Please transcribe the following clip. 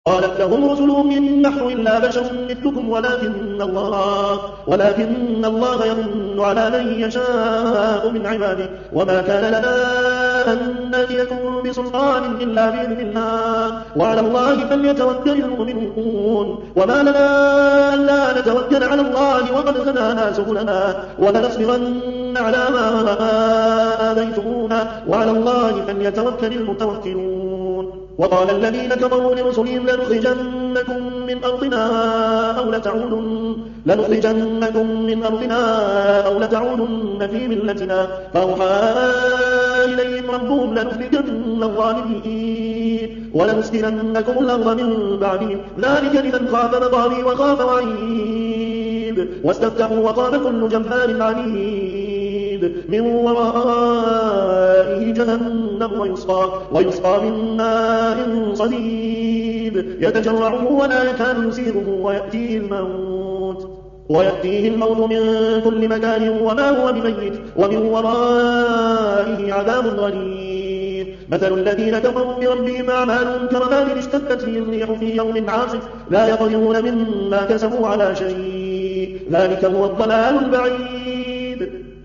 قالت لهم رسلهم إن نحن إلا بشر مثلكم ولكن الله يمن على من يشاء من عباده وما كان لنا أن نأتيكم بسلطان إلا بإذن الله وعلى الله فليتوكل المؤمنون وما لنا ألا نتوكل على الله وقد هدانا سبلنا ولنصبرن على ما آذيتمونا وعلى الله فليتوكل المتوكلون وقال الذين كفروا لرسلهم لنخرجنكم من أرضنا أو لتعودن في ملتنا فأوحى إليهم ربهم لنخرجن الظالمين ولنسكننكم الأرض من بعدهم ذلك لمن خاف مقامي وخاف وعيد واستفتحوا وخاب كل جبار عنيد من ورائه جهنم ويسقى من ماء صديد يتجرعه ولا يكاد يسيغه ويأتيه الموت من كل مكان وما هو بميت ومن ورائه عذاب غليظ مثل الذين كفروا بربهم أعمالهم كرماد اشتدت به الريح في يوم عاصف لا يقدرون مما كسبوا على شيء ذلك هو الضلال البعيد